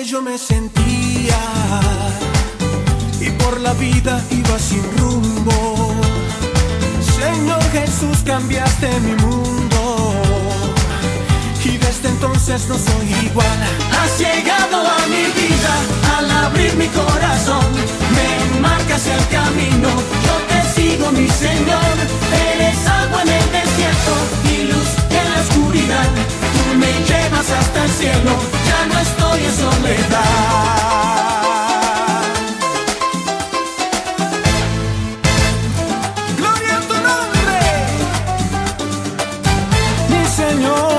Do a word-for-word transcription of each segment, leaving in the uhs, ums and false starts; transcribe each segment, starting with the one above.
yo me sentía y por la vida iba sin rumbo. Señor Jesús, cambiaste mi mundo y desde entonces no soy igual. Has llegado a mi vida al abrir mi corazón, me marcas el camino, yo te sigo, mi Señor. Eres agua en el desierto y luz en la oscuridad, tú me llevas hasta el cielo, ya no estoy en soledad. Gloria a tu nombre, mi Señor.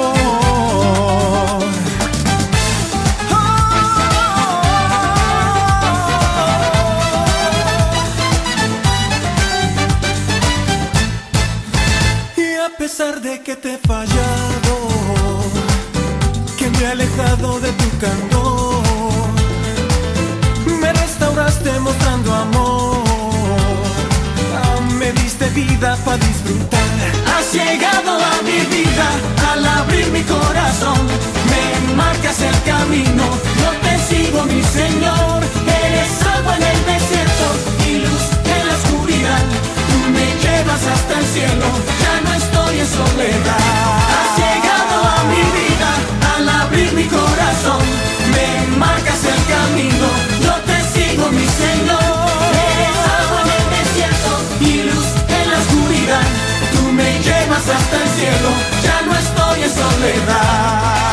A pesar de que te he fallado, que me he alejado de tu candor, me restauraste mostrando amor, ah, me diste vida para disfrutar. Has llegado a mi vida al abrir mi corazón, me marcas el camino, yo te sigo, mi Señor. Eres agua en el desierto y luz en la oscuridad, tú me llevas hasta el cielo, ya no estoy en soledad. Has llegado a mi vida al abrir mi corazón, me marcas el camino, yo te sigo, mi Señor. Eres agua en el desierto y luz en la oscuridad, tú me llevas hasta el cielo, ya no estoy en soledad.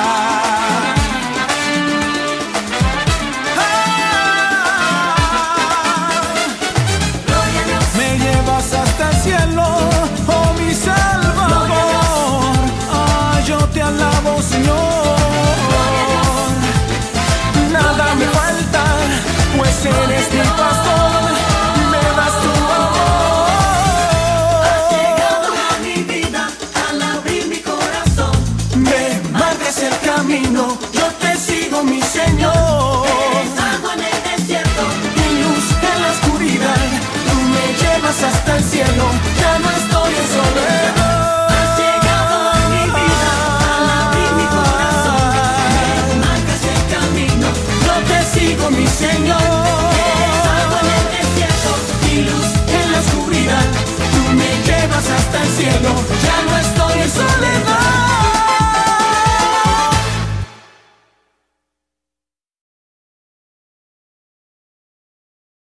Hasta el cielo, oh mi Salvador, ah, yo te alabo, Señor. Nada me falta, pues eres mi pastor, me das tu amor. Has llegado a mi vida al abrir mi corazón, me marcas el camino, yo te sigo, mi Señor. Eres agua en el desierto y luz en la oscuridad, tú me llevas hasta el cielo, ya no estoy en soledad. Has llegado a mi vida al abrir mi corazón, me marcas el camino, yo te sigo, mi Señor. Eres agua en el desierto y luz en la oscuridad, tú me llevas hasta el cielo, ya no estoy